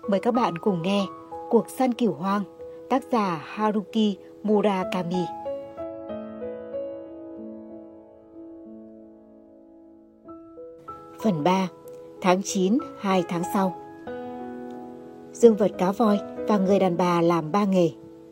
Mời các bạn cùng nghe Cuộc săn cừu hoang, tác giả Haruki Murakami. Phần 3. Tháng 9, 2 tháng sau. Dương vật cá voi và người đàn bà làm 3 nghề.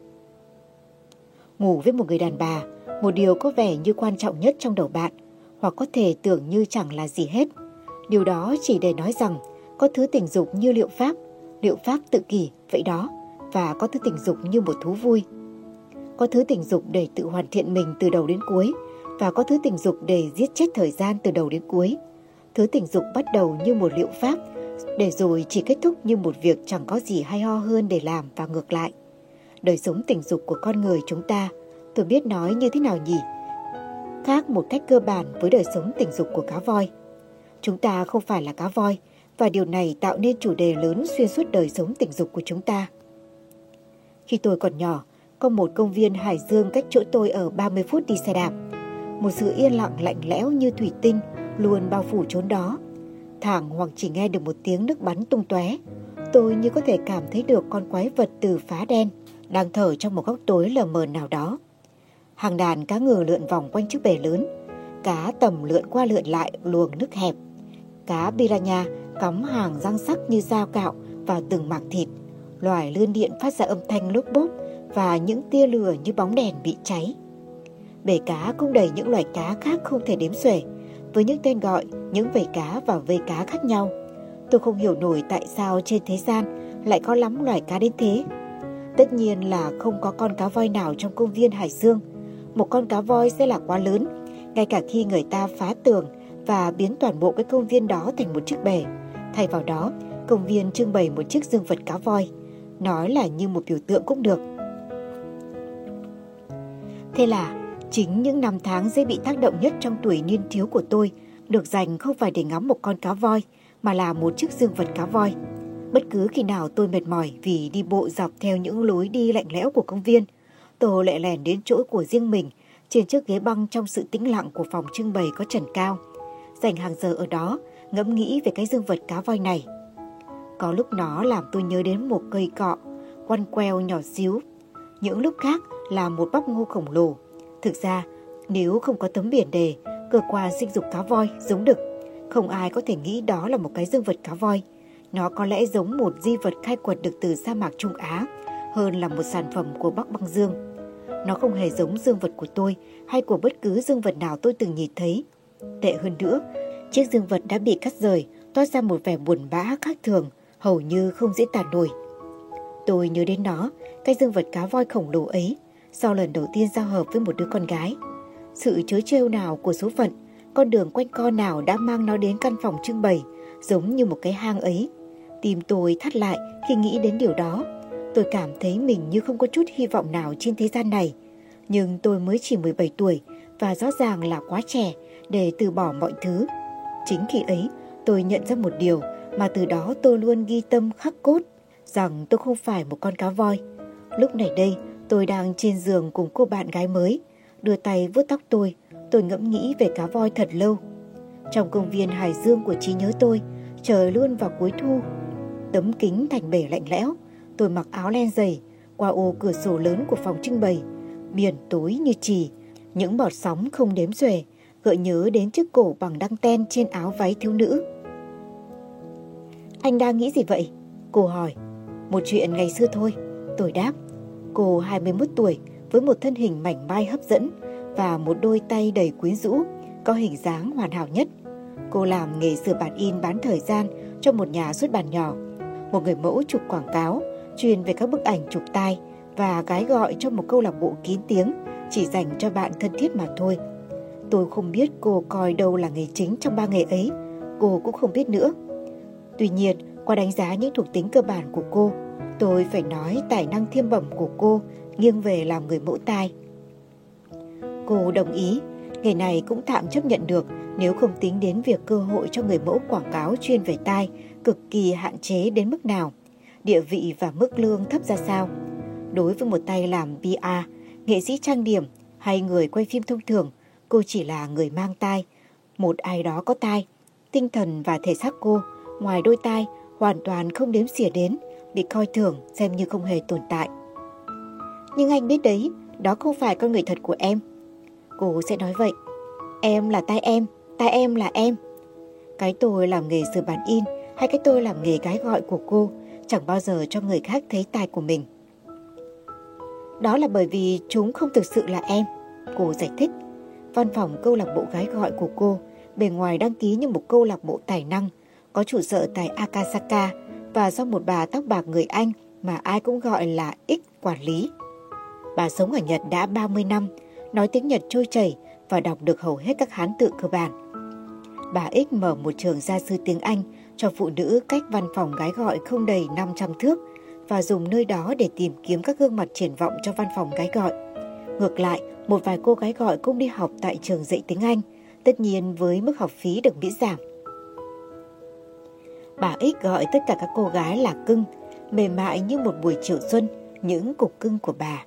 Ngủ với một người đàn bà, một điều có vẻ như quan trọng nhất trong đầu bạn, hoặc có thể tưởng như chẳng là gì hết. Điều đó chỉ để nói rằng có thứ tình dục như liệu pháp tự kỷ vậy đó, và có thứ tình dục như một thú vui. Có thứ tình dục để tự hoàn thiện mình từ đầu đến cuối, và có thứ tình dục để giết chết thời gian từ đầu đến cuối. Thứ tình dục bắt đầu như một liệu pháp, để rồi chỉ kết thúc như một việc chẳng có gì hay ho hơn để làm, và ngược lại. Đời sống tình dục của con người chúng ta, tôi biết nói như thế nào nhỉ? Khác một cách cơ bản với đời sống tình dục của cá voi. Chúng ta không phải là cá voi, và điều này tạo nên chủ đề lớn xuyên suốt đời sống tình dục của chúng ta. Khi tôi còn nhỏ, có một công viên hải dương cách chỗ tôi ở 30 phút đi xe đạp. Một sự yên lặng lạnh lẽo như thủy tinh luôn bao phủ chốn đó. Thảng hoặc chỉ nghe được một tiếng nước bắn tung tóe, tôi như có thể cảm thấy được con quái vật từ phá đen đang thở trong một góc tối lờ mờ nào đó. Hàng đàn cá ngừ lượn vòng quanh chiếc bể lớn, cá tầm lượn qua lượn lại luồng nước hẹp. Cá piranha cắm hàng răng sắc như dao cạo vào từng mảng thịt. Loài lươn điện phát ra âm thanh lốp bốp và những tia lửa như bóng đèn bị cháy. Bể cá cũng đầy những loài cá khác không thể đếm xuể, với những tên gọi, những vây cá và vây cá khác nhau. Tôi không hiểu nổi tại sao trên thế gian lại có lắm loài cá đến thế. Tất nhiên là không có con cá voi nào trong công viên hải dương. Một con cá voi sẽ là quá lớn, ngay cả khi người ta phá tường và biến toàn bộ cái công viên đó thành một chiếc bể. Thay vào đó, công viên trưng bày một chiếc dương vật cá voi. Nói là như một biểu tượng cũng được. Thế là chính những năm tháng dễ bị tác động nhất trong tuổi niên thiếu của tôi được dành không phải để ngắm một con cá voi, mà là một chiếc dương vật cá voi. Bất cứ khi nào tôi mệt mỏi vì đi bộ dọc theo những lối đi lạnh lẽo của công viên, tôi lại lẻn đến chỗ của riêng mình trên chiếc ghế băng trong sự tĩnh lặng của phòng trưng bày có trần cao, dành hàng giờ ở đó ngẫm nghĩ về cái dương vật cá voi này. Có lúc nó làm tôi nhớ đến một cây cọ quăn queo nhỏ xíu, những lúc khác là một bắp ngô khổng lồ. Thực ra, nếu không có tấm biển đề cơ quan sinh dục cá voi giống đực, không ai có thể nghĩ đó là một cái dương vật cá voi. Nó có lẽ giống một di vật khai quật được từ sa mạc Trung Á hơn là một sản phẩm của Bắc Băng Dương. Nó không hề giống dương vật của tôi hay của bất cứ dương vật nào tôi từng nhìn thấy. Tệ hơn nữa, chiếc dương vật đã bị cắt rời, toát ra một vẻ buồn bã khác thường, hầu như không diễn tả nổi. Tôi nhớ đến nó, cái dương vật cá voi khổng lồ ấy, sau lần đầu tiên giao hợp với một đứa con gái. Sự trớ trêu nào của số phận, con đường quanh co nào đã mang nó đến căn phòng trưng bày, giống như một cái hang ấy. Tim tôi thắt lại khi nghĩ đến điều đó. Tôi cảm thấy mình như không có chút hy vọng nào trên thế gian này. Nhưng tôi mới chỉ 17 tuổi và rõ ràng là quá trẻ để từ bỏ mọi thứ. Chính khi ấy, tôi nhận ra một điều mà từ đó tôi luôn ghi tâm khắc cốt, rằng tôi không phải một con cá voi. Lúc này đây, tôi đang trên giường cùng cô bạn gái mới, đưa tay vuốt tóc tôi ngẫm nghĩ về cá voi thật lâu. Trong công viên hải dương của trí nhớ tôi, trời luôn vào cuối thu. Tấm kính thành bể lạnh lẽo, tôi mặc áo len dày, qua ô cửa sổ lớn của phòng trưng bày. Biển tối như chì, những bọt sóng không đếm xuể, gợi nhớ đến chiếc cổ bằng đăng ten trên áo váy thiếu nữ. Anh đang nghĩ gì vậy? Cô hỏi. Một chuyện ngày xưa thôi, tôi đáp. Cô 21 tuổi với một thân hình mảnh mai hấp dẫn và một đôi tay đầy quyến rũ, có hình dáng hoàn hảo nhất. Cô làm nghề sửa bản in bán thời gian cho một nhà xuất bản nhỏ, một người mẫu chụp quảng cáo chuyên về các bức ảnh chụp tai, và gái gọi cho một câu lạc bộ kín tiếng chỉ dành cho bạn thân thiết mà thôi. Tôi không biết cô coi đâu là nghề chính trong 3 nghề ấy, cô cũng không biết nữa. Tuy nhiên, qua đánh giá những thuộc tính cơ bản của cô, tôi phải nói tài năng thiêm bẩm của cô nghiêng về làm người mẫu tai. Cô đồng ý, nghề này cũng tạm chấp nhận được nếu không tính đến việc cơ hội cho người mẫu quảng cáo chuyên về tai cực kỳ hạn chế đến mức nào, địa vị và mức lương thấp ra sao. Đối với một tay làm PR, nghệ sĩ trang điểm hay người quay phim thông thường, cô chỉ là người mang tai, một ai đó có tai. Tinh thần và thể xác cô, ngoài đôi tai, hoàn toàn không đếm xỉa đến bị coi thường, xem như không hề tồn tại. Nhưng anh biết đấy, đó không phải con người thật của em. Cô sẽ nói vậy. Em là tai em là em. Cái tôi làm nghề sửa bản in hay cái tôi làm nghề gái gọi của cô chẳng bao giờ cho người khác thấy tai của mình. Đó là bởi vì chúng không thực sự là em, cô giải thích. Văn phòng câu lạc bộ gái gọi của cô bề ngoài đăng ký như một câu lạc bộ tài năng, có trụ sở tại Akasaka và do một bà tóc bạc người Anh mà ai cũng gọi là X quản lý. Bà sống ở Nhật đã 30 năm, nói tiếng Nhật trôi chảy và đọc được hầu hết các hán tự cơ bản. Bà X mở một trường gia sư tiếng Anh cho phụ nữ cách văn phòng gái gọi không đầy 500 thước và dùng nơi đó để tìm kiếm các gương mặt triển vọng cho văn phòng gái gọi. Ngược lại, một vài cô gái gọi cũng đi học tại trường dạy tiếng Anh, tất nhiên với mức học phí được miễn giảm. Bà X gọi tất cả các cô gái là cưng, mềm mại như một buổi chiều xuân, những cục cưng của bà.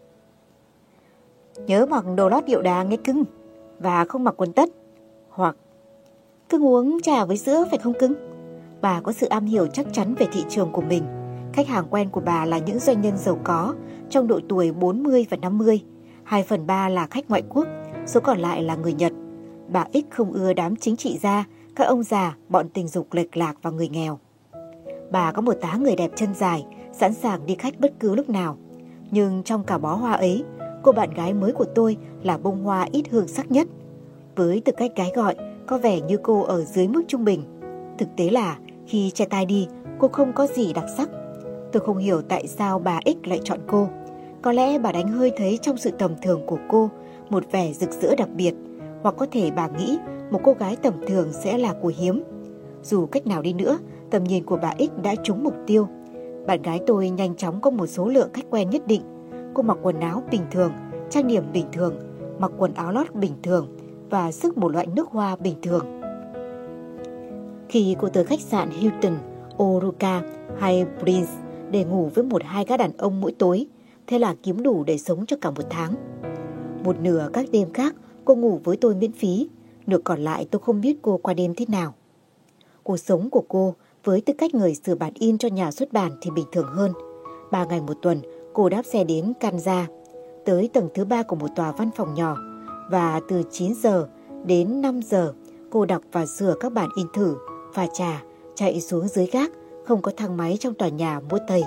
Nhớ mặc đồ lót điệu đà nghe cưng, và không mặc quần tất. Hoặc cưng uống trà với sữa phải không cưng? Bà có sự am hiểu chắc chắn về thị trường của mình. Khách hàng quen của bà là những doanh nhân giàu có trong độ tuổi 40 và 50. 2/3 là khách ngoại quốc, số còn lại là người Nhật. Bà X không ưa đám chính trị gia, các ông già, bọn tình dục lệch lạc và người nghèo. Bà có một tá người đẹp chân dài, sẵn sàng đi khách bất cứ lúc nào. Nhưng trong cả bó hoa ấy, cô bạn gái mới của tôi là bông hoa ít hương sắc nhất. Với tư cách gái gọi, có vẻ như cô ở dưới mức trung bình. Thực tế là khi che tai đi, cô không có gì đặc sắc. Tôi không hiểu tại sao bà X lại chọn cô. Có lẽ bà đánh hơi thấy trong sự tầm thường của cô một vẻ rực rỡ đặc biệt, hoặc có thể bà nghĩ một cô gái tầm thường sẽ là của hiếm. Dù cách nào đi nữa, tầm nhìn của bà X đã trúng mục tiêu. Bạn gái tôi nhanh chóng có một số lượng khách quen nhất định. Cô mặc quần áo bình thường, trang điểm bình thường, mặc quần áo lót bình thường và sức một loại nước hoa bình thường. Khi cô tới khách sạn Hilton, Oruka hay Prince để ngủ với 1-2 gã đàn ông mỗi tối, thế là kiếm đủ để sống cho cả một tháng. Một nửa các đêm khác cô ngủ với tôi miễn phí, nửa còn lại tôi không biết cô qua đêm thế nào. Cuộc sống của cô với tư cách người sửa bản in cho nhà xuất bản thì bình thường hơn. 3 ngày một tuần cô đáp xe đến Kanza, tới tầng thứ 3 của một tòa văn phòng nhỏ, và từ 9 giờ đến 5 giờ cô đọc và sửa các bản in thử, pha trà, chạy xuống dưới gác, không có thang máy trong tòa nhà mua tây.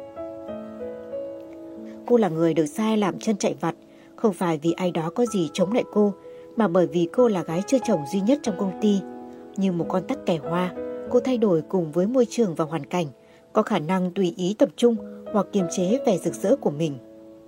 Cô là người được sai làm chân chạy vặt, không phải vì ai đó có gì chống lại cô, mà bởi vì cô là gái chưa chồng duy nhất trong công ty. Như một con tắc kè hoa, cô thay đổi cùng với môi trường và hoàn cảnh, có khả năng tùy ý tập trung hoặc kiềm chế vẻ rực rỡ của mình.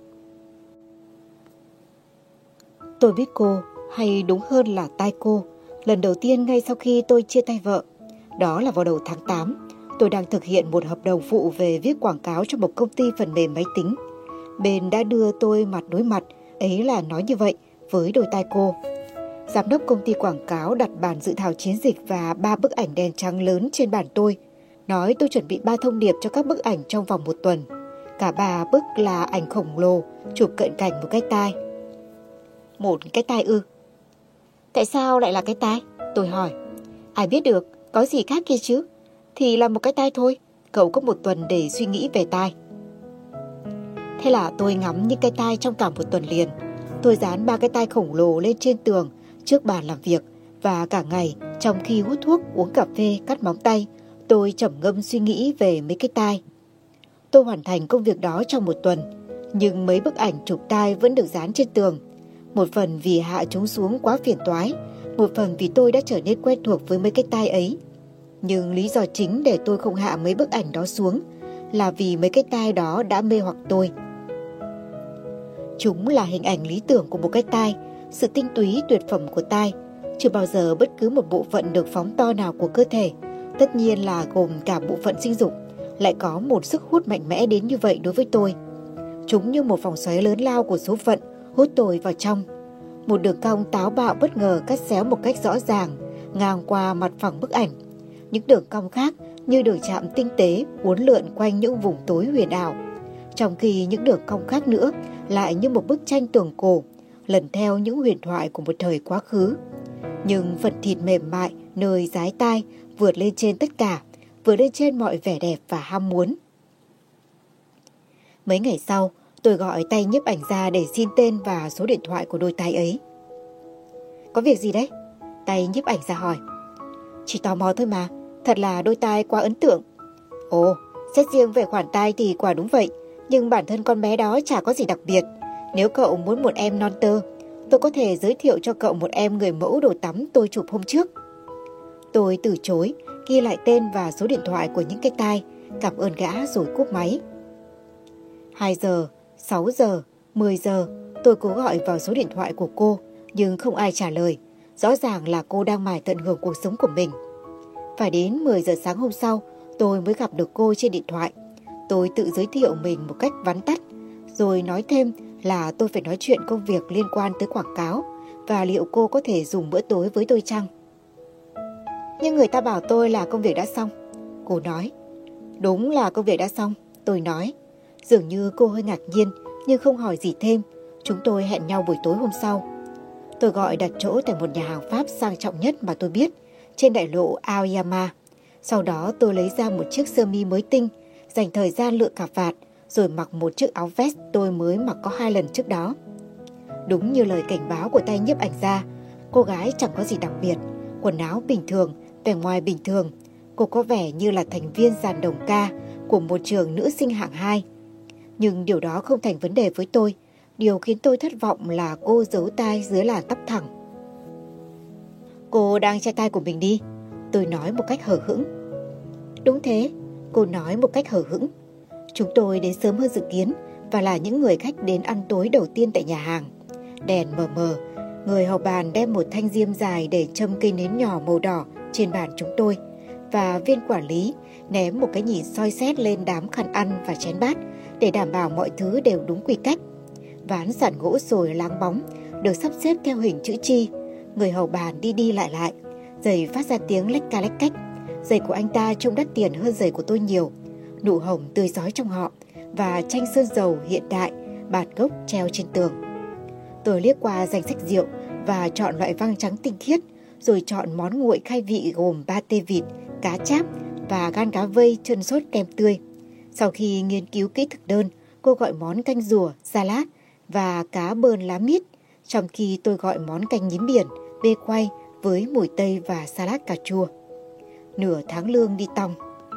Tôi biết cô, hay đúng hơn là tai cô, lần đầu tiên ngay sau khi tôi chia tay vợ. Đó là vào đầu tháng 8, tôi đang thực hiện một hợp đồng phụ về viết quảng cáo cho một công ty phần mềm máy tính. Bên đã đưa tôi mặt đối mặt, ấy là nói như vậy, với đôi tai cô. Giám đốc công ty quảng cáo đặt bản dự thảo chiến dịch và 3 bức ảnh đen trắng lớn trên bàn tôi. Nói tôi chuẩn bị 3 thông điệp cho các bức ảnh trong vòng 1 tuần. Cả 3 bức là ảnh khổng lồ, chụp cận cảnh một cái tai. Một cái tai ư? Tại sao lại là cái tai? Tôi hỏi. Ai biết được, có gì khác kia chứ? Thì là một cái tai thôi, cậu có 1 tuần để suy nghĩ về tai. Thế là tôi ngắm những cái tai trong cả 1 tuần liền. Tôi dán 3 cái tai khổng lồ lên trên tường trước bàn làm việc, và cả ngày trong khi hút thuốc, uống cà phê, cắt móng tay, tôi trầm ngâm suy nghĩ về mấy cái tai. Tôi hoàn thành công việc đó trong 1 tuần, nhưng mấy bức ảnh chụp tai vẫn được dán trên tường. Một phần vì hạ chúng xuống quá phiền toái, một phần vì tôi đã trở nên quen thuộc với mấy cái tai ấy. Nhưng lý do chính để tôi không hạ mấy bức ảnh đó xuống là vì mấy cái tai đó đã mê hoặc tôi. Chúng là hình ảnh lý tưởng của một cái tai, sự tinh túy tuyệt phẩm của tai. Chưa bao giờ bất cứ một bộ phận được phóng to nào của cơ thể, tất nhiên là gồm cả bộ phận sinh dục, lại có một sức hút mạnh mẽ đến như vậy đối với tôi. Chúng như một vòng xoáy lớn lao của số phận hút tôi vào trong. Một đường cong táo bạo bất ngờ cắt xéo một cách rõ ràng ngang qua mặt phẳng bức ảnh. Những đường cong khác như đường chạm tinh tế uốn lượn quanh những vùng tối huyền ảo, trong khi những đường cong khác nữa lại như một bức tranh tường cổ lần theo những huyền thoại của một thời quá khứ. Nhưng phần thịt mềm mại nơi dái tai vượt lên trên tất cả, vượt lên trên mọi vẻ đẹp và ham muốn. Mấy ngày sau, tôi gọi tay nhiếp ảnh ra để xin tên và số điện thoại của đôi tai ấy. Có việc gì đấy? Tay nhiếp ảnh ra hỏi. Chỉ tò mò thôi mà, thật là đôi tai quá ấn tượng. Ồ, xét riêng về khoản tai thì quả đúng vậy, nhưng bản thân con bé đó chả có gì đặc biệt. Nếu cậu muốn một em non tơ, tôi có thể giới thiệu cho cậu một em người mẫu đồ tắm tôi chụp hôm trước. Tôi từ chối, ghi lại tên và số điện thoại của những cái tai, cảm ơn gã rồi cúp máy. 2 giờ, 6 giờ, 10 giờ, tôi cố gọi vào số điện thoại của cô, nhưng không ai trả lời. Rõ ràng là cô đang mải tận hưởng cuộc sống của mình. Phải đến 10 giờ sáng hôm sau, tôi mới gặp được cô trên điện thoại. Tôi tự giới thiệu mình một cách vắn tắt, rồi nói thêm là tôi phải nói chuyện công việc liên quan tới quảng cáo và liệu cô có thể dùng bữa tối với tôi chăng. Nhưng người ta bảo tôi là công việc đã xong. Cô nói. Đúng là công việc đã xong, tôi nói. Dường như cô hơi ngạc nhiên nhưng không hỏi gì thêm. Chúng tôi hẹn nhau buổi tối hôm sau. Tôi gọi đặt chỗ tại một nhà hàng Pháp sang trọng nhất mà tôi biết, trên đại lộ Aoyama. Sau đó tôi lấy ra một chiếc sơ mi mới tinh, dành thời gian lựa cà vạt, rồi mặc một chiếc áo vest tôi mới mặc có 2 lần trước đó. Đúng như lời cảnh báo của tay nhiếp ảnh ra, cô gái chẳng có gì đặc biệt, quần áo bình thường, vẻ ngoài bình thường. Cô có vẻ như là thành viên dàn đồng ca của một trường nữ sinh hạng 2. Nhưng điều đó không thành vấn đề với tôi. Điều khiến tôi thất vọng là cô giấu tai dưới làn tóc thẳng. Cô đang che tai của mình đi, tôi nói một cách hờ hững. Đúng thế, cô nói một cách hờ hững. Chúng tôi đến sớm hơn dự kiến và là những người khách đến ăn tối đầu tiên tại nhà hàng. Đèn mờ mờ, người hầu bàn đem một thanh diêm dài để châm cây nến nhỏ màu đỏ trên bàn chúng tôi, và viên quản lý ném một cái nhìn soi xét lên đám khăn ăn và chén bát để đảm bảo mọi thứ đều đúng quy cách. Ván sàn gỗ sồi láng bóng được sắp xếp theo hình chữ chi. Người hầu bàn đi đi lại lại, giày phát ra tiếng lách ca lách cách. Giày của anh ta trông đắt tiền hơn giày của tôi nhiều. Nụ hồng tươi rói trong họ và tranh sơn dầu hiện đại bạt gốc treo trên tường. Tôi liếc qua danh sách rượu và chọn loại vang trắng tinh khiết, rồi chọn món nguội khai vị gồm pate vịt, cá cháp và gan cá vây chân sốt kem tươi. Sau khi nghiên cứu kỹ thực đơn, cô gọi món canh rùa, salad và cá bơn lá mít, trong khi tôi gọi món canh nhím biển, bê quay với mùi tây và salad cà chua. Nửa tháng lương đi tong.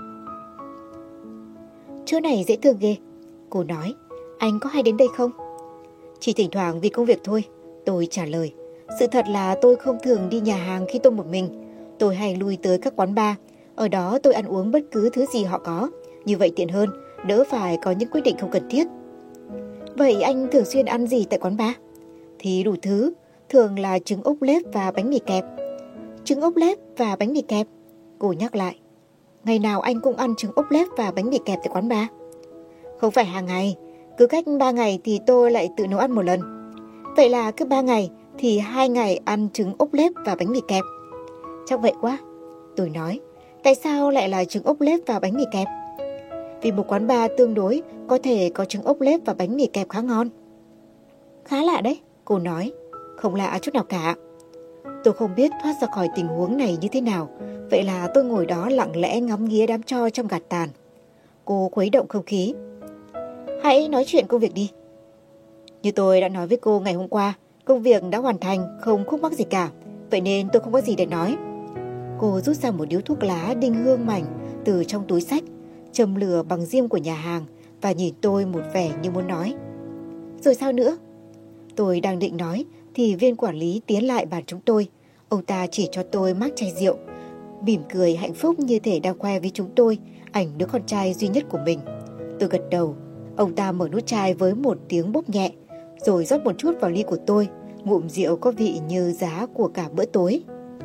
Chỗ này dễ thương ghê, cô nói. Anh có hay đến đây không? Chỉ thỉnh thoảng vì công việc thôi, tôi trả lời. Sự thật là tôi không thường đi nhà hàng khi tôi một mình. Tôi hay lui tới các quán bar. Ở đó tôi ăn uống bất cứ thứ gì họ có. Như vậy tiện hơn, đỡ phải có những quyết định không cần thiết. Vậy anh thường xuyên ăn gì tại quán bar? Thì đủ thứ, thường là trứng ốp lết và bánh mì kẹp. Trứng ốp lết và bánh mì kẹp, cô nhắc lại. Ngày nào anh cũng ăn trứng ốp lết và bánh mì kẹp tại quán bar? Không phải hàng ngày, cứ cách 3 ngày thì tôi lại tự nấu ăn một lần. Vậy là cứ 3 ngày thì 2 ngày ăn trứng ốp lết và bánh mì kẹp. Chắc vậy quá, tôi nói. Tại sao lại là trứng ốp lết và bánh mì kẹp? Vì một quán bar tương đối có thể có trứng ốp lết và bánh mì kẹp khá ngon. Khá lạ đấy, cô nói. Không lạ chút nào cả. Tôi không biết thoát ra khỏi tình huống này như thế nào. Vậy là tôi ngồi đó lặng lẽ ngắm nghía đám tro trong gạt tàn. Cô khuấy động không khí. Hãy nói chuyện công việc đi. Như tôi đã nói với cô ngày hôm qua, công việc đã hoàn thành, không khúc mắc gì cả. Vậy nên tôi không có gì để nói. Cô rút ra một điếu thuốc lá đinh hương mảnh từ trong túi xách, châm lửa bằng diêm của nhà hàng và nhìn tôi một vẻ như muốn nói. Rồi sao nữa? Tôi đang định nói thì viên quản lý tiến lại bàn chúng tôi. Ông ta chỉ cho tôi mác chai rượu, mỉm cười hạnh phúc như thể đang khoe với chúng tôi ảnh đứa con trai duy nhất của mình. Tôi gật đầu. Ông ta mở nút chai với một tiếng bốp nhẹ, rồi rót một chút vào ly của tôi. Ngụm rượu có vị như giá của cả bữa tối.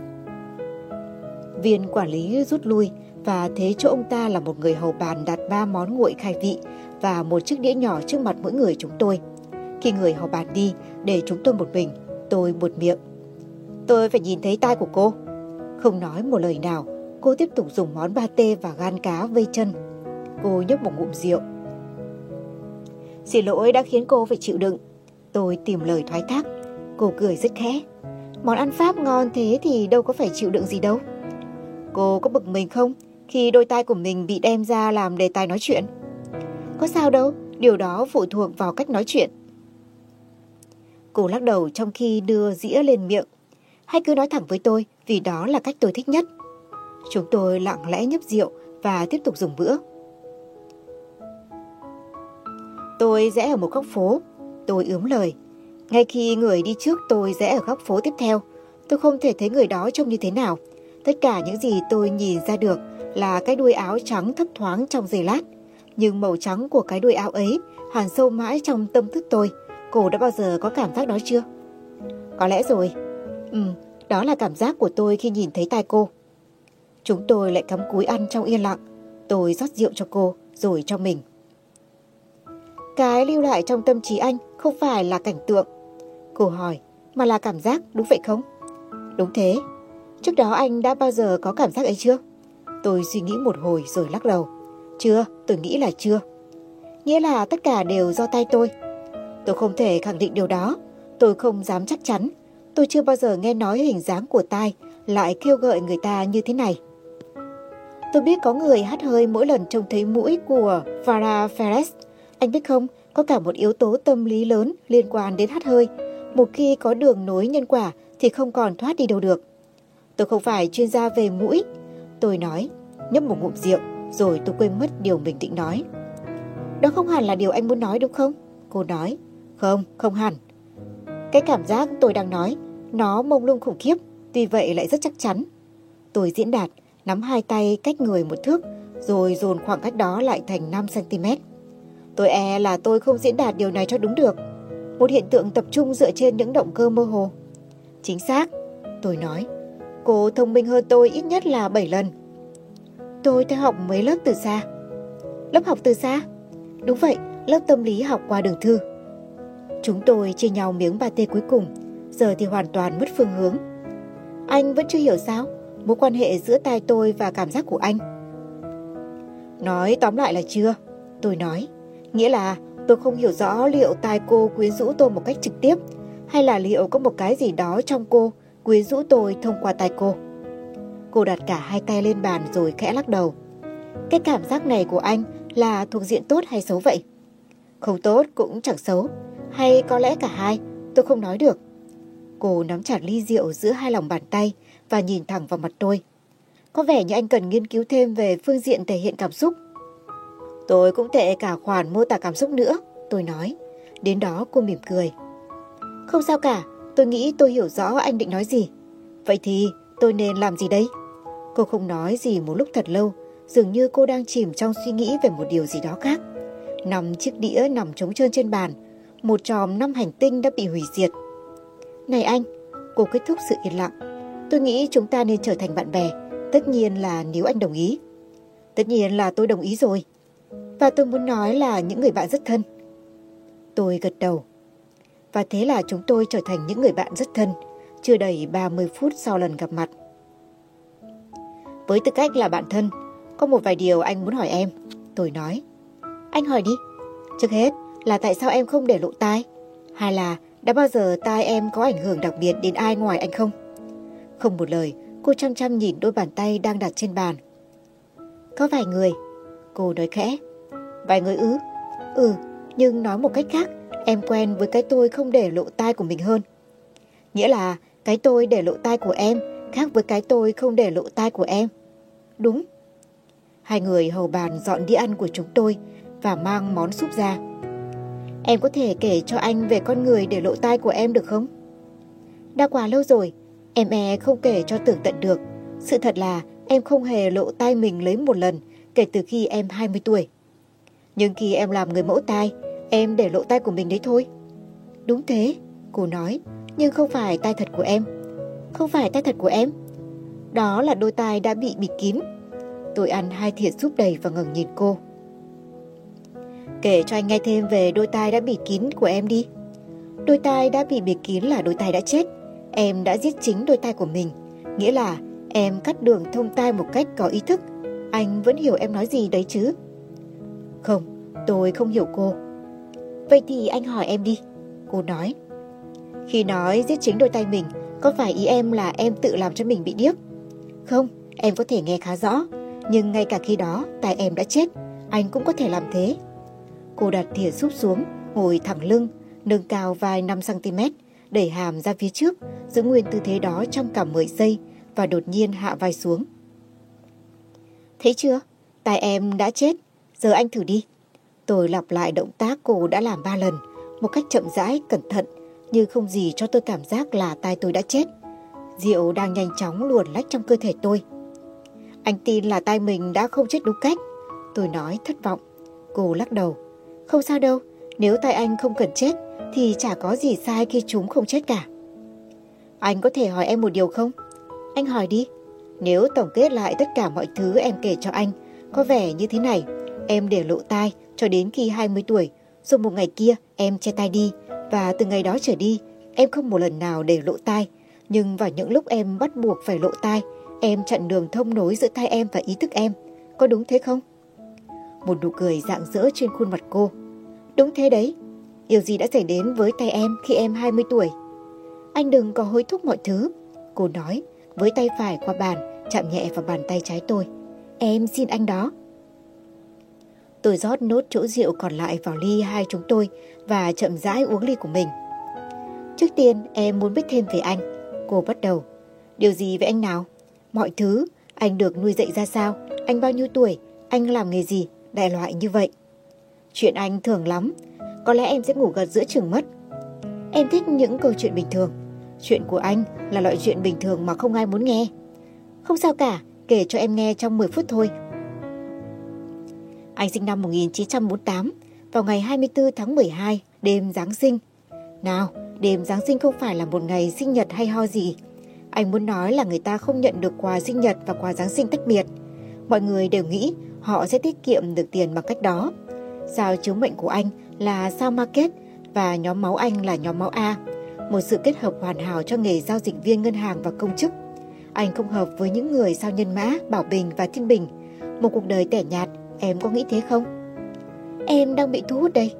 Viên quản lý rút lui và thế chỗ ông ta là một người hầu bàn đặt 3 món nguội khai vị và một chiếc đĩa nhỏ trước mặt mỗi người chúng tôi. Khi người hầu bàn đi để chúng tôi một mình, tôi buột miệng. Tôi phải nhìn thấy tai của cô. Không nói một lời nào, cô tiếp tục dùng món pate và gan cá vây chân. Cô nhấp một ngụm rượu. Xin lỗi đã khiến cô phải chịu đựng. Tôi tìm lời thoái thác. Cô cười rất khẽ. Món ăn Pháp ngon thế thì đâu có phải chịu đựng gì đâu. Cô có bực mình không khi đôi tai của mình bị đem ra làm đề tài nói chuyện? Có sao đâu, Điều đó phụ thuộc vào cách nói chuyện. Cô lắc đầu trong khi đưa dĩa lên miệng. Hãy cứ nói thẳng với tôi, vì đó là cách tôi thích nhất. Chúng tôi lặng lẽ nhấp rượu và tiếp tục dùng bữa. Tôi rẽ ở một góc phố. Tôi ướm lời. Ngay khi người đi trước tôi rẽ ở góc phố tiếp theo, tôi không thể thấy người đó trông như thế nào. Tất cả những gì tôi nhìn ra được là cái đuôi áo trắng thấp thoáng trong giây lát. Nhưng màu trắng của cái đuôi áo ấy hằn sâu mãi trong tâm thức tôi. Cô đã bao giờ có cảm giác đó chưa? Có lẽ rồi. Đó là cảm giác của tôi khi nhìn thấy tai cô. Chúng tôi lại cắm cúi ăn trong yên lặng. Tôi rót rượu cho cô, rồi cho mình. Cái lưu lại trong tâm trí anh không phải là cảnh tượng, cô hỏi, mà là cảm giác, đúng vậy không? Đúng thế. Trước đó anh đã bao giờ có cảm giác ấy chưa? Tôi suy nghĩ một hồi rồi lắc đầu. Chưa, tôi nghĩ là chưa. Nghĩa là tất cả đều do tay tôi. Tôi không thể khẳng định điều đó. Tôi không dám chắc chắn. Tôi chưa bao giờ nghe nói hình dáng của tai lại kêu gợi người ta như thế này. Tôi biết có người hắt hơi mỗi lần trông thấy mũi của Farah Perez. Anh biết không, có cả một yếu tố tâm lý lớn liên quan đến hắt hơi. Một khi có đường nối nhân quả thì không còn thoát đi đâu được. Tôi không phải chuyên gia về mũi. Tôi nói, nhấp một ngụm rượu, rồi tôi quên mất điều mình định nói. Đó không hẳn là điều anh muốn nói đúng không? Cô nói, không, không hẳn. Cái cảm giác tôi đang nói, nó mông lung khủng khiếp, tuy vậy lại rất chắc chắn. Tôi diễn đạt, nắm hai tay cách người một thước, rồi dồn khoảng cách đó lại thành 5 cm. Tôi e là tôi không diễn đạt điều này cho đúng được. Một hiện tượng tập trung dựa trên những động cơ mơ hồ. Chính xác, tôi nói. Cô thông minh hơn tôi ít nhất là 7 lần. Tôi theo học mấy lớp từ xa. Lớp học từ xa? Đúng vậy, lớp tâm lý học qua đường thư. Chúng tôi chia nhau miếng pate cuối cùng, giờ thì hoàn toàn mất phương hướng. Anh vẫn chưa hiểu sao? Mối quan hệ giữa tai tôi và cảm giác của anh. Nói tóm lại là chưa, tôi nói. Nghĩa là tôi không hiểu rõ liệu tai cô quyến rũ tôi một cách trực tiếp, hay là liệu có một cái gì đó trong cô quyến rũ tôi thông qua tai cô. Cô đặt cả hai tay lên bàn rồi khẽ lắc đầu. Cái cảm giác này của anh là thuộc diện tốt hay xấu vậy? Không tốt cũng chẳng xấu, hay có lẽ cả hai, tôi không nói được. Cô nắm chặt ly rượu giữa hai lòng bàn tay và nhìn thẳng vào mặt tôi. Có vẻ như anh cần nghiên cứu thêm về phương diện thể hiện cảm xúc. Tôi cũng tệ cả khoản mô tả cảm xúc nữa, tôi nói. Đến đó cô mỉm cười. Không sao cả, tôi nghĩ tôi hiểu rõ anh định nói gì. Vậy thì tôi nên làm gì đây? Cô không nói gì một lúc thật lâu, dường như cô đang chìm trong suy nghĩ về một điều gì đó khác. 5 chiếc đĩa nằm trống trơn trên bàn, một chòm 5 hành tinh đã bị hủy diệt. Này anh, cô kết thúc sự yên lặng. Tôi nghĩ chúng ta nên trở thành bạn bè, tất nhiên là nếu anh đồng ý. Tất nhiên là tôi đồng ý rồi. Và tôi muốn nói là những người bạn rất thân. Tôi gật đầu. Và thế là chúng tôi trở thành những người bạn rất thân, chưa đầy 30 phút sau lần gặp mặt. Với tư cách là bạn thân, có một vài điều anh muốn hỏi em, tôi nói. Anh hỏi đi. Trước hết là tại sao em không để lộ tai? Hay là đã bao giờ tai em có ảnh hưởng đặc biệt đến ai ngoài anh không? Không một lời, cô chăm chăm nhìn đôi bàn tay đang đặt trên bàn. Có vài người, cô nói khẽ. Vài người ư? Nhưng nói một cách khác, em quen với cái tôi không để lộ tai của mình hơn. Nghĩa là cái tôi để lộ tai của em khác với cái tôi không để lộ tai của em. Đúng. Hai người hầu bàn dọn đĩa ăn của chúng tôi và mang món súp ra. Em có thể kể cho anh về con người để lộ tai của em được không? Đã quá lâu rồi, em không kể cho tưởng tận được. Sự thật là em không hề lộ tai mình lấy một lần kể từ khi em 20 tuổi. Nhưng khi em làm người mẫu tai, em để lộ tai của mình đấy thôi. Đúng thế, cô nói, nhưng không phải tai thật của em. Không phải tai thật của em. Đó là đôi tai đã bị bịt kín. Tôi ăn 2 thìa súp đầy và ngẩng nhìn cô. Kể cho anh nghe thêm về đôi tai đã bịt kín của em đi. Đôi tai đã bị bịt kín là đôi tai đã chết. Em đã giết chính đôi tai của mình. Nghĩa là em cắt đường thông tai một cách có ý thức. Anh vẫn hiểu em nói gì đấy chứ? Không, tôi không hiểu cô. Vậy thì anh hỏi em đi, cô nói. Khi nói giết chính đôi tai mình, có phải ý em là em tự làm cho mình bị điếc? Không, em có thể nghe khá rõ. Nhưng ngay cả khi đó tai em đã chết, anh cũng có thể làm thế. Cô đặt thìa súp xuống, ngồi thẳng lưng, nâng cao vai 5 cm, đẩy hàm ra phía trước, giữ nguyên tư thế đó trong cả 10 giây và đột nhiên hạ vai xuống. Thấy chưa? Tai em đã chết, giờ anh thử đi. Tôi lặp lại động tác cô đã làm 3 lần, một cách chậm rãi, cẩn thận, nhưng không gì cho tôi cảm giác là tai tôi đã chết. Rượu đang nhanh chóng luồn lách trong cơ thể tôi. Anh tin là tai mình đã không chết đúng cách. Tôi nói thất vọng. Cô lắc đầu. Không sao đâu, nếu tai anh không cần chết thì chả có gì sai khi chúng không chết cả. Anh có thể hỏi em một điều không? Anh hỏi đi. Nếu tổng kết lại tất cả mọi thứ em kể cho anh, có vẻ như thế này: em để lộ tai cho đến khi 20 tuổi, rồi một ngày kia em che tai đi, và từ ngày đó trở đi em không một lần nào để lộ tai. Nhưng vào những lúc em bắt buộc phải lộ tai, em chặn đường thông nối giữa tai em và ý thức em. Có đúng thế không? Một nụ cười rạng rỡ trên khuôn mặt cô. Đúng thế đấy. Điều gì đã xảy đến với tay em khi em 20 tuổi? Anh đừng có hối thúc mọi thứ. Cô nói, với tay phải qua bàn, chạm nhẹ vào bàn tay trái tôi. Em xin anh đó. Tôi rót nốt chỗ rượu còn lại vào ly hai chúng tôi và chậm rãi uống ly của mình. Trước tiên em muốn biết thêm về anh. Cô bắt đầu. Điều gì về anh nào? Mọi thứ. Anh được nuôi dạy ra sao? Anh bao nhiêu tuổi? Anh làm nghề gì? Đại loại như vậy. Chuyện anh thường lắm. Có lẽ em sẽ ngủ gật giữa chừng mất. Em thích những câu chuyện bình thường. Chuyện của anh là loại chuyện bình thường mà không ai muốn nghe. Không sao cả, kể cho em nghe trong 10 phút thôi. Anh sinh năm 1948, vào ngày 24 tháng 12, đêm Giáng sinh. Nào, đêm Giáng sinh không phải là một ngày sinh nhật hay ho gì. Anh muốn nói là người ta không nhận được quà sinh nhật và quà Giáng sinh tách biệt. Mọi người đều nghĩ họ sẽ tiết kiệm được tiền bằng cách đó. Sao chiếu mệnh của anh là sao Market và nhóm máu anh là nhóm máu A. Một sự kết hợp hoàn hảo cho nghề giao dịch viên ngân hàng và công chức. Anh không hợp với những người sao Nhân Mã, Bảo Bình và Thiên Bình. Một cuộc đời tẻ nhạt, em có nghĩ thế không? Em đang bị thu hút đây.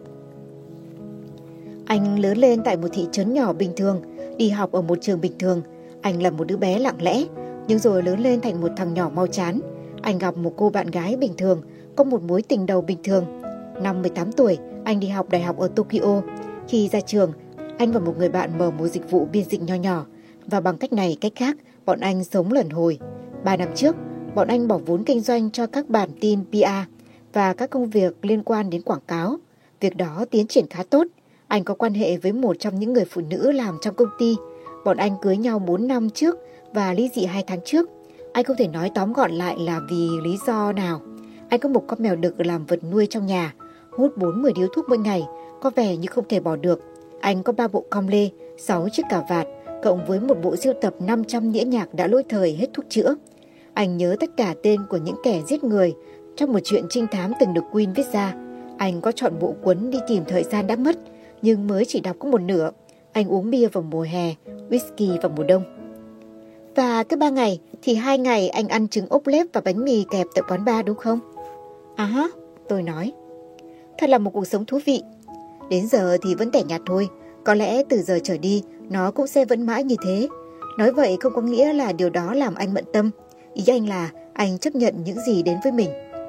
Anh lớn lên tại một thị trấn nhỏ bình thường, đi học ở một trường bình thường. Anh là một đứa bé lặng lẽ, nhưng rồi lớn lên thành một thằng nhỏ mau chán. Anh gặp một cô bạn gái bình thường, có một mối tình đầu bình thường. Năm 18 tuổi, anh đi học đại học ở Tokyo. Khi ra trường, anh và một người bạn mở một dịch vụ biên dịch nho nhỏ. Và bằng cách này cách khác, bọn anh sống lẩn hồi. 3 năm trước, bọn anh bỏ vốn kinh doanh cho các bản tin PR và các công việc liên quan đến quảng cáo. Việc đó tiến triển khá tốt. Anh có quan hệ với một trong những người phụ nữ làm trong công ty. Bọn anh cưới nhau 4 năm trước và ly dị 2 tháng trước. Anh không thể nói tóm gọn lại là vì lý do nào. Anh có một con mèo đực làm vật nuôi trong nhà, hút 4-10 điếu thuốc mỗi ngày, có vẻ như không thể bỏ được. Anh có 3 bộ com lê, 6 chiếc cà vạt, cộng với một bộ sưu tập 500 đĩa nhạc đã lỗi thời hết thuốc chữa. Anh nhớ tất cả tên của những kẻ giết người trong một chuyện trinh thám từng được Queen viết ra. Anh có chọn bộ cuốn đi tìm thời gian đã mất, nhưng mới chỉ đọc có một nửa. Anh uống bia vào mùa hè, whisky vào mùa đông. Và cứ 3 ngày thì 2 ngày anh ăn trứng ốp lép và bánh mì kẹp tại quán bar đúng không? À ha, tôi nói. Thật là một cuộc sống thú vị. Đến giờ thì vẫn tẻ nhạt thôi. Có lẽ từ giờ trở đi nó cũng sẽ vẫn mãi như thế. Nói vậy không có nghĩa là điều đó làm anh bận tâm. Ý anh là anh chấp nhận những gì đến với mình.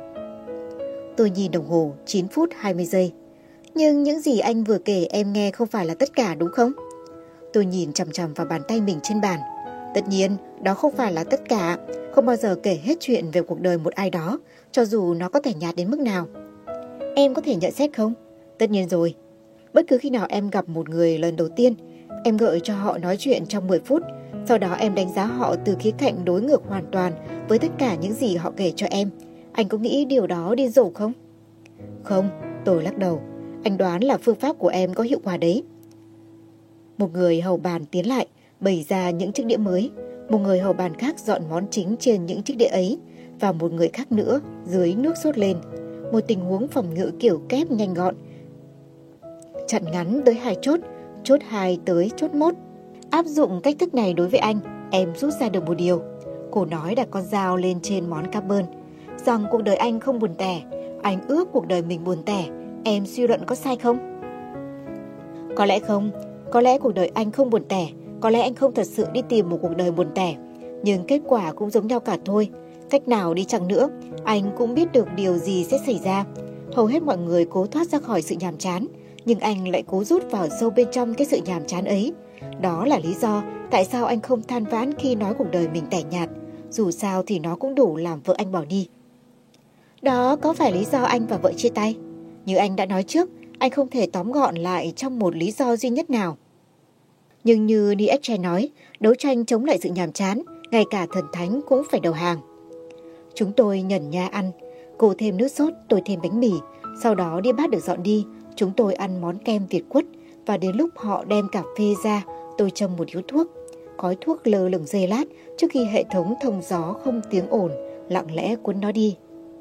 Tôi nhìn đồng hồ 9 phút 20 giây. Nhưng những gì anh vừa kể em nghe không phải là tất cả đúng không? Tôi nhìn chằm chằm vào bàn tay mình trên bàn. Tất nhiên, đó không phải là tất cả. Không bao giờ kể hết chuyện về cuộc đời một ai đó, cho dù nó có thể nhạt đến mức nào. Em có thể nhận xét không? Tất nhiên rồi. Bất cứ khi nào em gặp một người lần đầu tiên, em gợi cho họ nói chuyện trong 10 phút. Sau đó em đánh giá họ từ khía cạnh đối ngược hoàn toàn với tất cả những gì họ kể cho em. Anh có nghĩ điều đó điên rồ không? Không, tôi lắc đầu. Anh đoán là phương pháp của em có hiệu quả đấy. Một người hầu bàn tiến lại, bày ra những chiếc đĩa mới. Một người hầu bàn khác dọn món chính trên những chiếc đĩa ấy. Và một người khác nữa dưới nước sốt lên. Một tình huống phòng ngự kiểu kép nhanh gọn. Chặn ngắn tới 2 chốt, chốt 2 tới chốt 1. Áp dụng cách thức này đối với anh, em rút ra được một điều. Cô nói đặt con dao lên trên món cá bơn. Rằng cuộc đời anh không buồn tẻ. Anh ước cuộc đời mình buồn tẻ. Em suy luận có sai không? Có lẽ không. Có lẽ cuộc đời anh không buồn tẻ. Có lẽ anh không thật sự đi tìm một cuộc đời buồn tẻ. Nhưng kết quả cũng giống nhau cả thôi. Cách nào đi chăng nữa, anh cũng biết được điều gì sẽ xảy ra. Hầu hết mọi người cố thoát ra khỏi sự nhàm chán, nhưng anh lại cố rút vào sâu bên trong cái sự nhàm chán ấy. Đó là lý do tại sao anh không than vãn khi nói cuộc đời mình tẻ nhạt. Dù sao thì nó cũng đủ làm vợ anh bỏ đi. Đó có phải lý do anh và vợ chia tay? Như anh đã nói trước, anh không thể tóm gọn lại trong một lý do duy nhất nào. Nhưng như Nietzsche nói, đấu tranh chống lại sự nhàm chán, ngay cả thần thánh cũng phải đầu hàng. Chúng tôi nhẩn nha ăn, cô thêm nước sốt, tôi thêm bánh mì. Sau đó đĩa bát được dọn đi, chúng tôi ăn món kem Việt quất. Và đến lúc họ đem cà phê ra, tôi châm một điếu thuốc. Khói thuốc lơ lửng giây lát trước khi hệ thống thông gió không tiếng ồn lặng lẽ cuốn nó đi.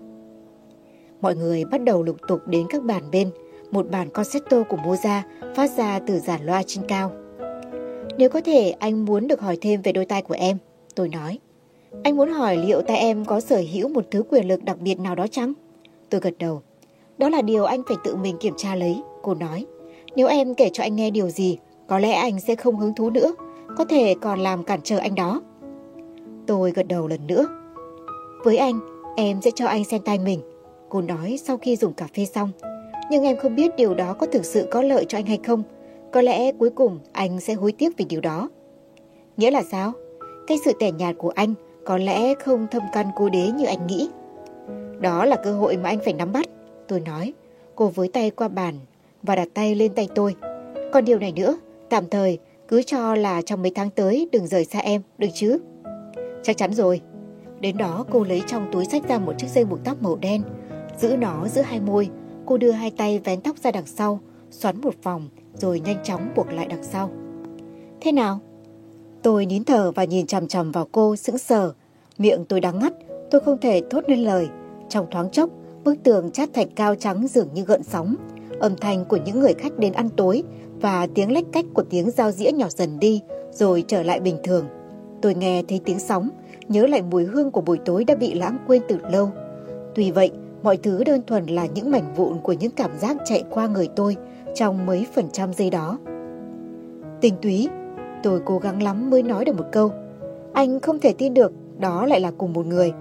Mọi người bắt đầu lục tục đến các bàn bên. Một bản concerto của Mozart phát ra từ giàn loa trên cao. Nếu có thể, anh muốn được hỏi thêm về đôi tai của em, tôi nói. Anh muốn hỏi liệu tai em có sở hữu một thứ quyền lực đặc biệt nào đó chăng? Tôi gật đầu. Đó là điều anh phải tự mình kiểm tra lấy, cô nói. Nếu em kể cho anh nghe điều gì, có lẽ anh sẽ không hứng thú nữa, có thể còn làm cản trở anh đó. Tôi gật đầu lần nữa. Với anh, em sẽ cho anh xem tai mình, cô nói sau khi dùng cà phê xong. Nhưng em không biết điều đó có thực sự có lợi cho anh hay không. Có lẽ cuối cùng anh sẽ hối tiếc vì điều đó. Nghĩa là sao? Cái sự tẻ nhạt của anh có lẽ không thâm căn cố đế như anh nghĩ. Đó là cơ hội mà anh phải nắm bắt, tôi nói. Cô với tay qua bàn và đặt tay lên tay tôi. Còn điều này nữa, tạm thời cứ cho là trong mấy tháng tới đừng rời xa em, được chứ? Chắc chắn rồi. Đến đó cô lấy trong túi xách ra một chiếc dây buộc tóc màu đen, giữ nó giữa hai môi. Cô đưa hai tay vén tóc ra đằng sau, xoắn một vòng rồi nhanh chóng buộc lại đằng sau. Thế nào? Tôi nín thở và nhìn chằm chằm vào cô sững sờ. Miệng tôi đắng ngắt, tôi không thể thốt nên lời. Trong thoáng chốc, bức tường chát thạch cao trắng dường như gợn sóng. Âm thanh của những người khách đến ăn tối và tiếng lách cách của tiếng dao dĩa nhỏ dần đi rồi trở lại bình thường. Tôi nghe thấy tiếng sóng, nhớ lại mùi hương của buổi tối đã bị lãng quên từ lâu. Tuy vậy, mọi thứ đơn thuần là những mảnh vụn của những cảm giác chạy qua người tôi trong mấy phần trăm giây đó. Tinh túy, tôi cố gắng lắm mới nói được một câu. Anh không thể tin được đó lại là cùng một người.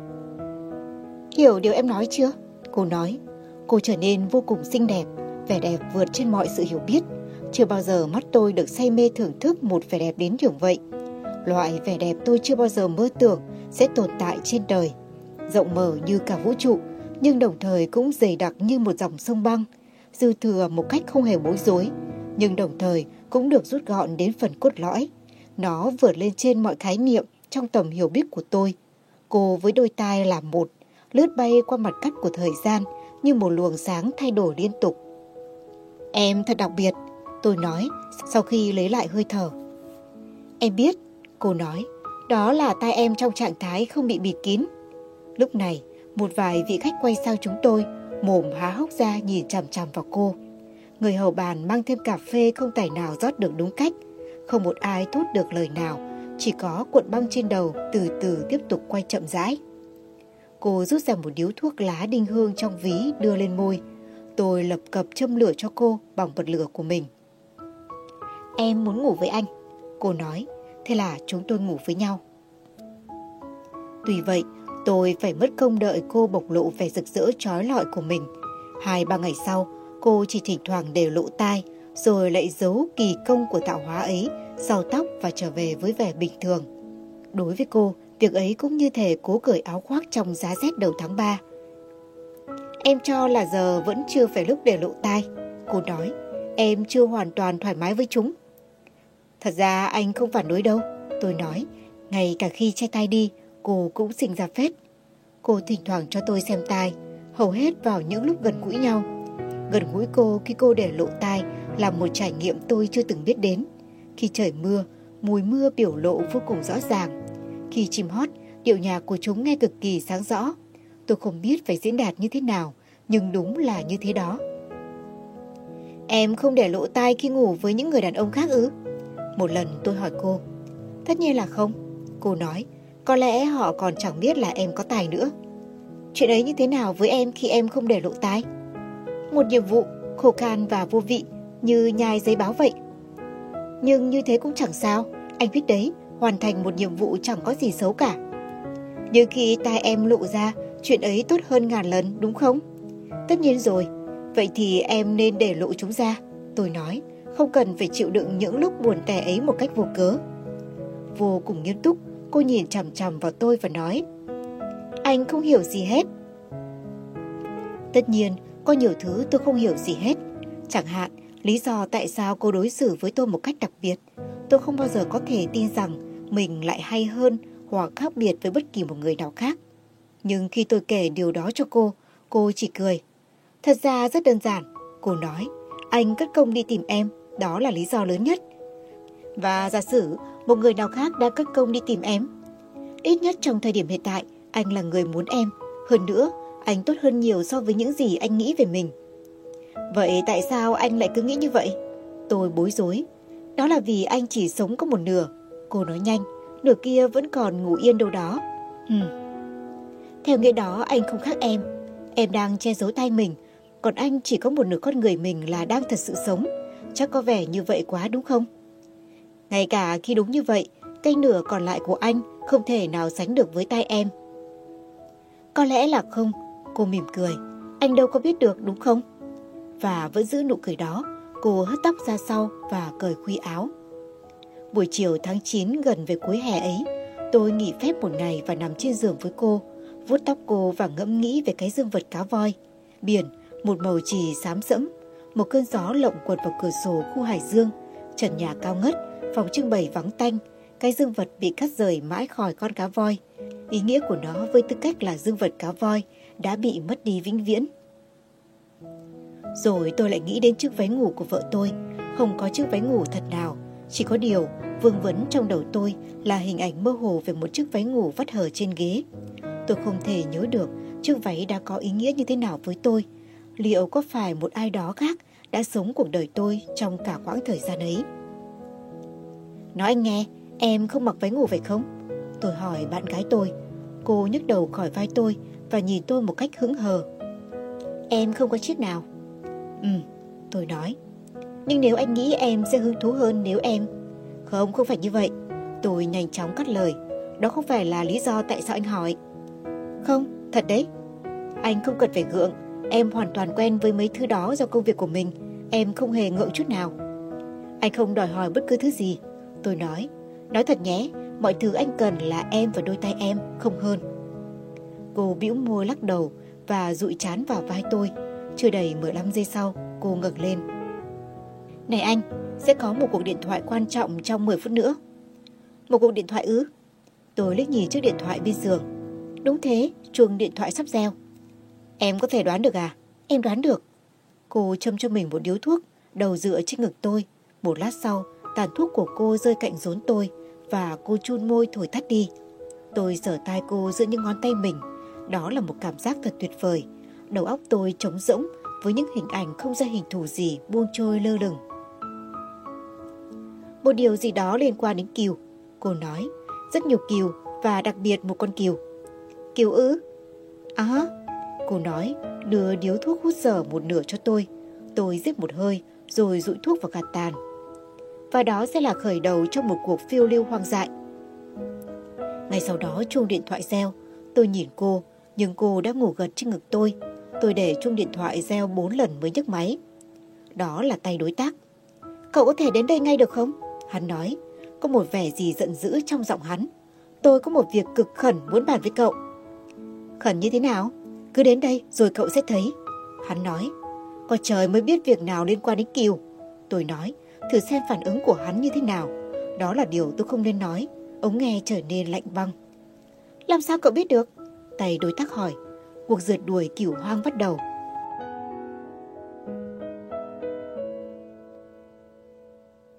Hiểu điều em nói chưa? Cô nói. Cô trở nên vô cùng xinh đẹp, vẻ đẹp vượt trên mọi sự hiểu biết. Chưa bao giờ mắt tôi được say mê thưởng thức một vẻ đẹp đến kiểu vậy. Loại vẻ đẹp tôi chưa bao giờ mơ tưởng sẽ tồn tại trên đời. Rộng mở như cả vũ trụ, nhưng đồng thời cũng dày đặc như một dòng sông băng. Dư thừa một cách không hề bối rối, nhưng đồng thời cũng được rút gọn đến phần cốt lõi. Nó vượt lên trên mọi khái niệm trong tầm hiểu biết của tôi. Cô với đôi tai là một, lướt bay qua mặt cắt của thời gian như một luồng sáng thay đổi liên tục. Em thật đặc biệt, tôi nói sau khi lấy lại hơi thở. Em biết, cô nói, đó là tai em trong trạng thái không bị bịt kín. Lúc này, một vài vị khách quay sang chúng tôi, mồm há hốc ra nhìn chằm chằm vào cô. Người hầu bàn mang thêm cà phê không tài nào rót được đúng cách. Không một ai thốt được lời nào, chỉ có cuộn băng trên đầu từ từ tiếp tục quay chậm rãi. Cô rút ra một điếu thuốc lá đinh hương trong ví đưa lên môi. Tôi lập cập châm lửa cho cô bằng bật lửa của mình. Em muốn ngủ với anh, cô nói, thế là chúng tôi ngủ với nhau. Tuy vậy, tôi phải mất công đợi cô bộc lộ vẻ rực rỡ trói lọi của mình. 2-3 ngày sau, cô chỉ thỉnh thoảng đều lộ tai, rồi lại giấu kỳ công của tạo hóa ấy sau tóc và trở về với vẻ bình thường. Đối với cô, việc ấy cũng như thể cố cởi áo khoác trong giá rét đầu tháng 3. Em cho là giờ vẫn chưa phải lúc để lộ tai, cô nói. Em chưa hoàn toàn thoải mái với chúng. Thật ra anh không phản đối đâu, tôi nói. Ngay cả khi che tai đi, cô cũng sinh ra phết. Cô thỉnh thoảng cho tôi xem tai, hầu hết vào những lúc gần gũi nhau. Gần gũi cô khi cô để lộ tai là một trải nghiệm tôi chưa từng biết đến. Khi trời mưa, mùi mưa biểu lộ vô cùng rõ ràng. Khi chim hót, điệu nhạc của chúng nghe cực kỳ sáng rõ. Tôi không biết phải diễn đạt như thế nào, nhưng đúng là như thế đó. Em không để lộ tai khi ngủ với những người đàn ông khác ư? Một lần tôi hỏi cô. Tất nhiên là không, cô nói. Có lẽ họ còn chẳng biết là em có tài nữa. Chuyện ấy như thế nào với em khi em không để lộ tai? Một nhiệm vụ khô khan và vô vị, như nhai giấy báo vậy. Nhưng như thế cũng chẳng sao. Anh biết đấy, hoàn thành một nhiệm vụ chẳng có gì xấu cả. Nhưng khi tai em lộ ra, chuyện ấy tốt hơn ngàn lần, đúng không? Tất nhiên rồi, Vậy thì em nên để lộ chúng ra, tôi nói, không cần phải chịu đựng những lúc buồn tẻ ấy một cách vô cớ. Vô cùng nghiêm túc, cô nhìn chằm chằm vào tôi và nói, anh không hiểu gì hết. Tất nhiên, có nhiều thứ tôi không hiểu gì hết. Chẳng hạn, lý do tại sao cô đối xử với tôi một cách đặc biệt. Tôi không bao giờ có thể tin rằng mình lại hay hơn hoặc khác biệt với bất kỳ một người nào khác. Nhưng khi tôi kể điều đó cho cô chỉ cười. Thật ra rất đơn giản, cô nói, anh cất công đi tìm em, đó là lý do lớn nhất. Và giả sử một người nào khác đã cất công đi tìm em. Ít nhất trong thời điểm hiện tại, anh là người muốn em. Hơn nữa, anh tốt hơn nhiều so với những gì anh nghĩ về mình. Vậy tại sao anh lại cứ nghĩ như vậy? Tôi bối rối. Đó là vì anh chỉ sống có một nửa. Cô nói nhanh, nửa kia vẫn còn ngủ yên đâu đó. Theo nghĩa đó anh không khác em. Em đang che giấu tay mình, còn anh chỉ có một nửa con người mình là đang thật sự sống. Chắc có vẻ như vậy quá đúng không? Ngay cả khi đúng như vậy, cái nửa còn lại của anh không thể nào sánh được với tay em. Có lẽ là không, cô mỉm cười. Anh đâu có biết được đúng không? Và vẫn giữ nụ cười đó, cô hất tóc ra sau và cởi khuy áo. Buổi chiều tháng 9 gần về cuối hè ấy, tôi nghỉ phép một ngày và nằm trên giường với cô, vuốt tóc cô và ngẫm nghĩ về cái dương vật cá voi. Biển, một màu chì xám sẫm, một cơn gió lộng quật vào cửa sổ khu Hải Dương, trần nhà cao ngất, phòng trưng bày vắng tanh, cái dương vật bị cắt rời mãi khỏi con cá voi. Ý nghĩa của nó với tư cách là dương vật cá voi đã bị mất đi vĩnh viễn. Rồi tôi lại nghĩ đến chiếc váy ngủ của vợ tôi. Không có chiếc váy ngủ thật nào, chỉ có điều vương vấn trong đầu tôi là hình ảnh mơ hồ về một chiếc váy ngủ vắt hở trên ghế. Tôi không thể nhớ được chiếc váy đã có ý nghĩa như thế nào với tôi. Liệu có phải một ai đó khác đã sống cuộc đời tôi trong cả quãng thời gian ấy? Nói anh nghe, em không mặc váy ngủ phải không? Tôi hỏi bạn gái tôi. Cô nhấc đầu khỏi vai tôi và nhìn tôi một cách hững hờ. Em không có chiếc nào. Tôi nói. Nhưng nếu anh nghĩ em sẽ hứng thú hơn nếu em... Không phải như vậy. Tôi nhanh chóng cắt lời. Đó không phải là lý do tại sao anh hỏi. Không, thật đấy. Anh không cần phải gượng. Em hoàn toàn quen với mấy thứ đó do công việc của mình. Em không hề ngượng chút nào. Anh không đòi hỏi bất cứ thứ gì. Tôi nói. Nói thật nhé, mọi thứ anh cần là em và đôi tay em, không hơn. Cô bĩu môi lắc đầu và dụi trán vào vai tôi. Chưa đầy 15 giây sau, cô ngẩng lên. Này anh, sẽ có một cuộc điện thoại quan trọng trong 10 phút nữa. Một cuộc điện thoại ư? Tôi liếc nhìn chiếc điện thoại bên giường. Đúng thế, chuông điện thoại sắp reo. Em có thể đoán được à? Em đoán được. Cô châm cho mình một điếu thuốc, đầu dựa trên ngực tôi. Một lát sau, tàn thuốc của cô rơi cạnh rốn tôi và cô chun môi thổi tắt đi. Tôi giở tai cô giữa những ngón tay mình. Đó là một cảm giác thật tuyệt vời. Đầu óc tôi trống rỗng với những hình ảnh không ra hình thù gì buông trôi lơ lửng. Một điều gì đó liên quan đến cừu, cô nói. Rất nhiều cừu và đặc biệt một con cừu. Cừu ư? Cô nói, đưa điếu thuốc hút dở một nửa cho tôi. Tôi rít một hơi rồi dụi thuốc vào gạt tàn. Và đó sẽ là khởi đầu cho một cuộc phiêu lưu hoang dại. Ngay sau đó chuông điện thoại reo. Tôi nhìn cô, nhưng cô đã ngủ gật trên ngực tôi. Tôi để chuông điện thoại reo 4 lần mới nhấc máy. Đó là tay đối tác. Cậu có thể đến đây ngay được không? Hắn nói. Có một vẻ gì giận dữ trong giọng hắn. Tôi có một việc cực khẩn muốn bàn với cậu. Khẩn như thế nào? Cứ đến đây rồi cậu sẽ thấy. Hắn nói. Có trời mới biết việc nào liên quan đến cừu. Tôi nói. Thử xem phản ứng của hắn như thế nào. Đó là điều tôi không nên nói. Ống nghe trở nên lạnh băng. Làm sao cậu biết được? Tay đối tác hỏi. Cuộc rượt đuổi cừu hoang bắt đầu.